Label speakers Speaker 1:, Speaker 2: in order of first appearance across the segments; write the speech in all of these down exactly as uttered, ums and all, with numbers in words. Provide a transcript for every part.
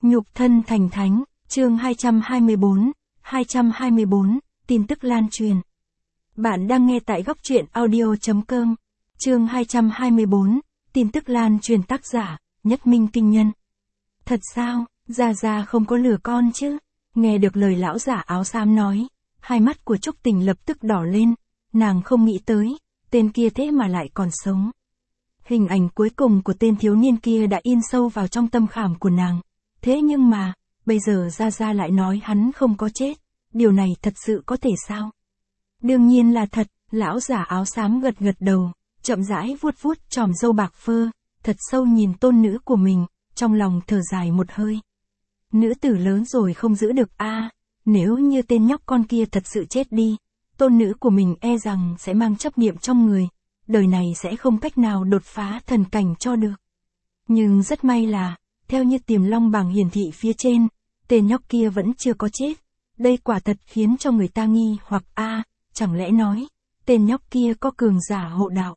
Speaker 1: Nhục thân thành thánh, chương hai trăm hai mươi bốn, hai trăm hai mươi bốn, tin tức lan truyền. Bạn đang nghe tại góc truyện audio.com, chương hai trăm hai mươi bốn, tin tức lan truyền tác giả, Nhất Minh Kinh Nhân. Thật sao, Gia Gia không có lừa con chứ? Nghe được lời lão giả áo xám nói, hai mắt của Trúc Tình lập tức đỏ lên, nàng không nghĩ tới, tên kia thế mà lại còn sống. Hình ảnh cuối cùng của tên thiếu niên kia đã in sâu vào trong tâm khảm của nàng. Thế nhưng mà, bây giờ Gia Gia lại nói hắn không có chết, điều này thật sự có thể sao? Đương nhiên là thật, lão giả áo xám gật gật đầu, chậm rãi vuốt vuốt chòm râu bạc phơ, thật sâu nhìn tôn nữ của mình, trong lòng thở dài một hơi. Nữ tử lớn rồi không giữ được a, nếu như tên nhóc con kia thật sự chết đi, tôn nữ của mình e rằng sẽ mang chấp niệm trong người, đời này sẽ không cách nào đột phá thần cảnh cho được. Nhưng rất may là, theo như tiềm long bảng hiển thị phía trên, tên nhóc kia vẫn chưa có chết. Đây quả thật khiến cho người ta nghi hoặc a, chẳng lẽ nói, tên nhóc kia có cường giả hộ đạo.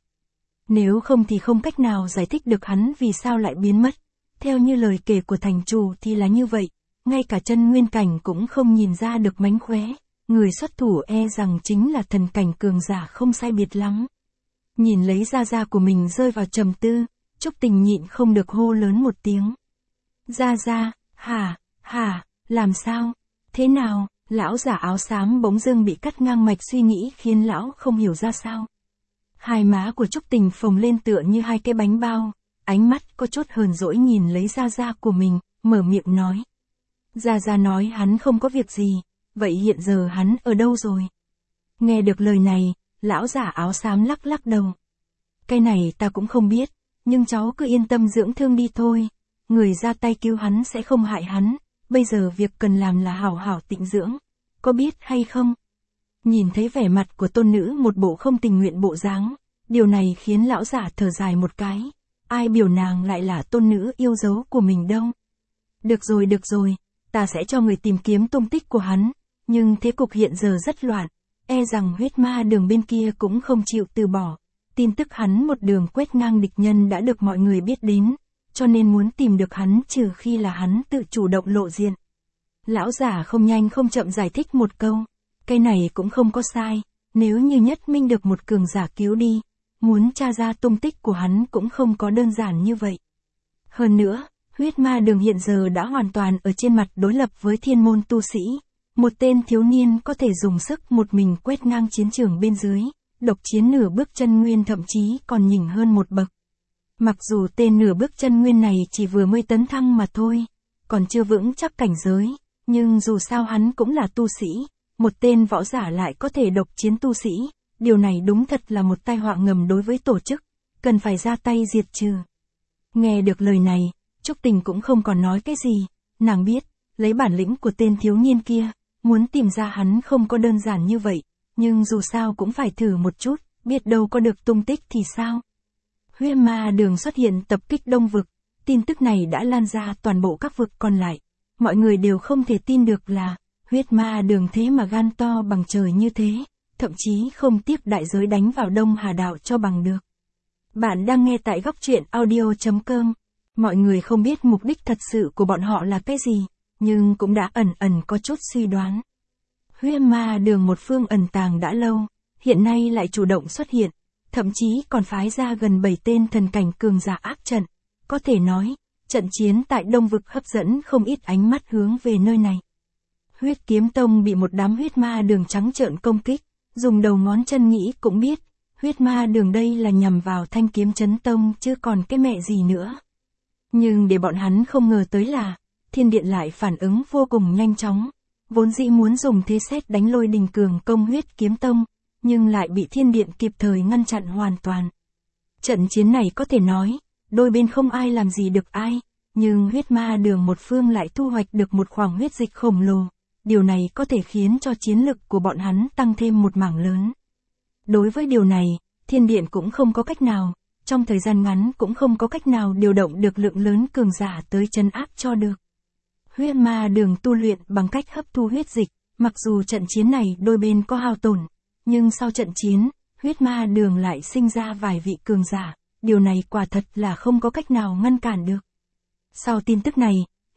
Speaker 1: Nếu không thì không cách nào giải thích được hắn vì sao lại biến mất. Theo như lời kể của thành chủ thì là như vậy, ngay cả chân nguyên cảnh cũng không nhìn ra được mánh khóe, người xuất thủ e rằng chính là thần cảnh cường giả không sai biệt lắm. Nhìn lấy Gia Gia của mình rơi vào trầm tư, Trúc Tình nhịn không được hô lớn một tiếng. Gia Gia, hả, hả, làm sao, thế nào, lão giả áo xám bỗng dưng bị cắt ngang mạch suy nghĩ khiến lão không hiểu ra sao. Hai má của Trúc Tình phồng lên tựa như hai cái bánh bao, ánh mắt có chút hờn dỗi nhìn lấy Gia Gia của mình, mở miệng nói. Gia Gia nói hắn không có việc gì, vậy hiện giờ hắn ở đâu rồi? Nghe được lời này, lão giả áo xám lắc lắc đầu. Cái này ta cũng không biết, nhưng cháu cứ yên tâm dưỡng thương đi thôi. Người ra tay cứu hắn sẽ không hại hắn, bây giờ việc cần làm là hảo hảo tịnh dưỡng, có biết hay không? Nhìn thấy vẻ mặt của tôn nữ một bộ không tình nguyện bộ dáng, điều này khiến lão giả thở dài một cái, ai biểu nàng lại là tôn nữ yêu dấu của mình đâu. Được rồi được rồi, ta sẽ cho người tìm kiếm tung tích của hắn, nhưng thế cục hiện giờ rất loạn, e rằng huyết ma đường bên kia cũng không chịu từ bỏ, tin tức hắn một đường quét ngang địch nhân đã được mọi người biết đến. Cho nên muốn tìm được hắn trừ khi là hắn tự chủ động lộ diện. Lão giả không nhanh không chậm giải thích một câu, cái này cũng không có sai, nếu như Nhất Minh được một cường giả cứu đi, muốn tra ra tung tích của hắn cũng không có đơn giản như vậy. Hơn nữa, huyết ma đường hiện giờ đã hoàn toàn ở trên mặt đối lập với thiên môn tu sĩ, một tên thiếu niên có thể dùng sức một mình quét ngang chiến trường bên dưới, độc chiến nửa bước chân nguyên thậm chí còn nhỉnh hơn một bậc. Mặc dù tên nửa bước chân nguyên này chỉ vừa mới tấn thăng mà thôi, còn chưa vững chắc cảnh giới, nhưng dù sao hắn cũng là tu sĩ, một tên võ giả lại có thể độc chiến tu sĩ, điều này đúng thật là một tai họa ngầm đối với tổ chức, cần phải ra tay diệt trừ. Nghe được lời này, Trúc Tình cũng không còn nói cái gì, nàng biết, lấy bản lĩnh của tên thiếu niên kia, muốn tìm ra hắn không có đơn giản như vậy, nhưng dù sao cũng phải thử một chút, biết đâu có được tung tích thì sao. Huyết ma đường xuất hiện tập kích đông vực, tin tức này đã lan ra toàn bộ các vực còn lại. Mọi người đều không thể tin được là, huyết ma đường thế mà gan to bằng trời như thế, thậm chí không tiếp đại giới đánh vào Đông Hà Đạo cho bằng được. Bạn đang nghe tại góc truyện audio.com, mọi người không biết mục đích thật sự của bọn họ là cái gì, nhưng cũng đã ẩn ẩn có chút suy đoán. Huyết ma đường một phương ẩn tàng đã lâu, hiện nay lại chủ động xuất hiện. Thậm chí còn phái ra gần bảy tên thần cảnh cường giả ác trận. Có thể nói, trận chiến tại Đông Vực hấp dẫn không ít ánh mắt hướng về nơi này. Huyết Kiếm Tông bị một đám huyết ma đường trắng trợn công kích, dùng đầu ngón chân nghĩ cũng biết, huyết ma đường đây là nhằm vào Thanh Kiếm Chấn Tông chứ còn cái mẹ gì nữa. Nhưng để bọn hắn không ngờ tới là, Thiên Điện lại phản ứng vô cùng nhanh chóng, vốn dĩ muốn dùng thế sét đánh Lôi Đình cường công Huyết Kiếm Tông, nhưng lại bị Thiên Điện kịp thời ngăn chặn hoàn toàn. Trận chiến này có thể nói, đôi bên không ai làm gì được ai, nhưng huyết ma đường một phương lại thu hoạch được một khoản huyết dịch khổng lồ, điều này có thể khiến cho chiến lực của bọn hắn tăng thêm một mảng lớn. Đối với điều này, Thiên Điện cũng không có cách nào, trong thời gian ngắn cũng không có cách nào điều động được lượng lớn cường giả tới trấn áp cho được. Huyết ma đường tu luyện bằng cách hấp thu huyết dịch, mặc dù trận chiến này đôi bên có hao tổn, nhưng sau trận chiến, huyết ma đường lại sinh ra vài vị cường giả, điều này quả thật là không có cách nào ngăn cản được. Sau tin tức này,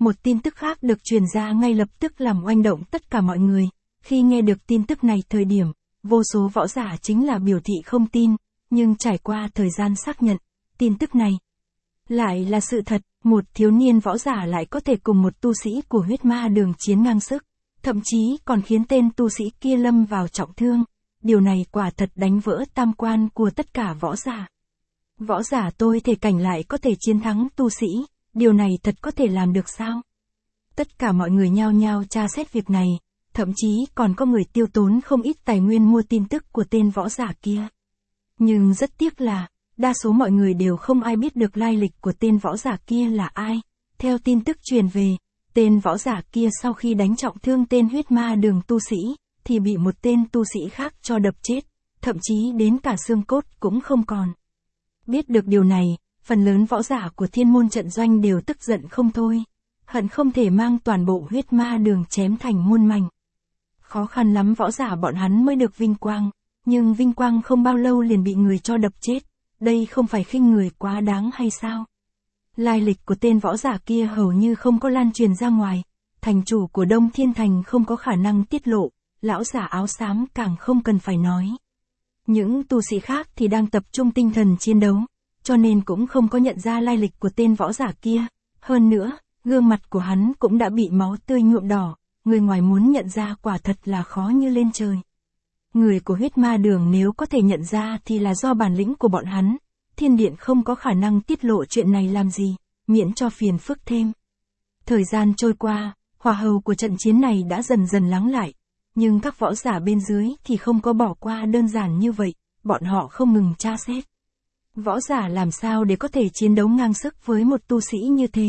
Speaker 1: một tin tức khác được truyền ra ngay lập tức làm oanh động tất cả mọi người. Khi nghe được tin tức này thời điểm, vô số võ giả chính là biểu thị không tin, nhưng trải qua thời gian xác nhận, tin tức này lại là sự thật, một thiếu niên võ giả lại có thể cùng một tu sĩ của huyết ma đường chiến ngang sức, thậm chí còn khiến tên tu sĩ kia lâm vào trọng thương. Điều này quả thật đánh vỡ tam quan của tất cả võ giả. Võ giả tôi thể cảnh lại có thể chiến thắng tu sĩ, điều này thật có thể làm được sao? Tất cả mọi người nhao nhao tra xét việc này, thậm chí còn có người tiêu tốn không ít tài nguyên mua tin tức của tên võ giả kia. Nhưng rất tiếc là, đa số mọi người đều không ai biết được lai lịch của tên võ giả kia là ai. Theo tin tức truyền về, tên võ giả kia sau khi đánh trọng thương tên huyết ma đường tu sĩ, thì bị một tên tu sĩ khác cho đập chết, thậm chí đến cả xương cốt cũng không còn. Biết được điều này, phần lớn võ giả của thiên môn trận doanh đều tức giận không thôi, hận không thể mang toàn bộ huyết ma đường chém thành muôn mảnh. Khó khăn lắm võ giả bọn hắn mới được vinh quang, nhưng vinh quang không bao lâu liền bị người cho đập chết, đây không phải khinh người quá đáng hay sao? Lai lịch của tên võ giả kia hầu như không có lan truyền ra ngoài, thành chủ của Đông Thiên Thành không có khả năng tiết lộ, lão giả áo xám càng không cần phải nói. Những tu sĩ khác thì đang tập trung tinh thần chiến đấu, cho nên cũng không có nhận ra lai lịch của tên võ giả kia. Hơn nữa, gương mặt của hắn cũng đã bị máu tươi nhuộm đỏ, người ngoài muốn nhận ra quả thật là khó như lên trời. Người của huyết ma đường nếu có thể nhận ra thì là do bản lĩnh của bọn hắn, thiên điện không có khả năng tiết lộ chuyện này làm gì, miễn cho phiền phức thêm. Thời gian trôi qua, hỏa hầu của trận chiến này đã dần dần lắng lại, nhưng các võ giả bên dưới thì không có bỏ qua đơn giản như vậy, bọn họ không ngừng tra xét. Võ giả làm sao để có thể chiến đấu ngang sức với một tu sĩ như thế?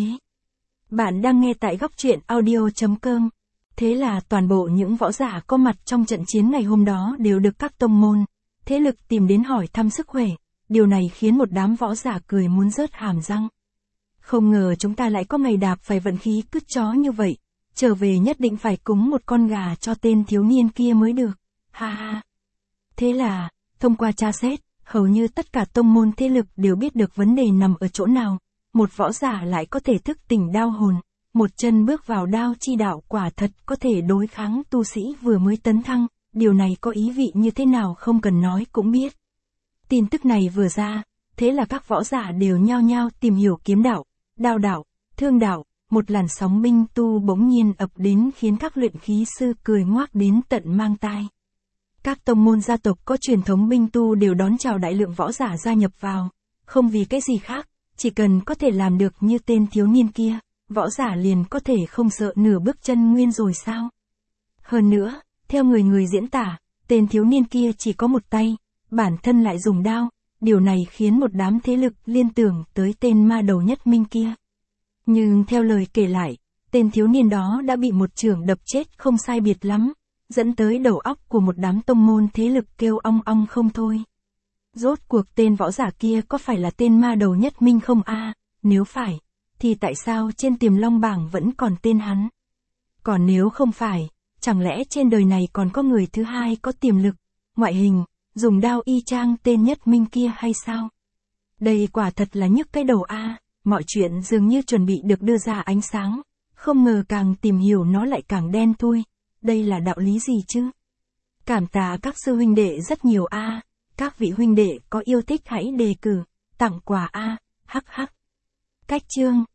Speaker 1: Bạn đang nghe tại góc truyện audio chấm com. Thế là toàn bộ những võ giả có mặt trong trận chiến ngày hôm đó đều được các tông môn, thế lực tìm đến hỏi thăm sức khỏe. Điều này khiến một đám võ giả cười muốn rớt hàm răng. Không ngờ chúng ta lại có ngày đạp phải vận khí cứt chó như vậy, trở về nhất định phải cúng một con gà cho tên thiếu niên kia mới được, ha ha. Thế là, thông qua tra xét, hầu như tất cả tông môn thế lực đều biết được vấn đề nằm ở chỗ nào, một võ giả lại có thể thức tỉnh đao hồn, một chân bước vào đao chi đạo quả thật có thể đối kháng tu sĩ vừa mới tấn thăng, điều này có ý vị như thế nào không cần nói cũng biết. Tin tức này vừa ra, thế là các võ giả đều nhao nhao tìm hiểu kiếm đạo, đao đạo, thương đạo, một làn sóng binh tu bỗng nhiên ập đến khiến các luyện khí sư cười ngoác đến tận mang tai. Các tông môn gia tộc có truyền thống binh tu đều đón chào đại lượng võ giả gia nhập vào, không vì cái gì khác, chỉ cần có thể làm được như tên thiếu niên kia, võ giả liền có thể không sợ nửa bước chân nguyên rồi sao? Hơn nữa, theo người người diễn tả, tên thiếu niên kia chỉ có một tay, bản thân lại dùng đao, điều này khiến một đám thế lực liên tưởng tới tên ma đầu nhất minh kia. Nhưng theo lời kể lại, tên thiếu niên đó đã bị một chưởng đập chết không sai biệt lắm, dẫn tới đầu óc của một đám tông môn thế lực kêu ong ong không thôi. Rốt cuộc tên võ giả kia có phải là tên ma đầu nhất minh không a? Nếu phải, thì tại sao trên Tiềm Long bảng vẫn còn tên hắn? Còn nếu không phải, chẳng lẽ trên đời này còn có người thứ hai có tiềm lực, ngoại hình, dùng đao y chang tên nhất minh kia hay sao? Đây quả thật là nhức cái đầu a, mọi chuyện dường như chuẩn bị được đưa ra ánh sáng, không ngờ càng tìm hiểu nó lại càng đen thui, đây là đạo lý gì chứ? Cảm tạ các sư huynh đệ rất nhiều a, các vị huynh đệ có yêu thích hãy đề cử, tặng quà a, hắc hắc. Cách chương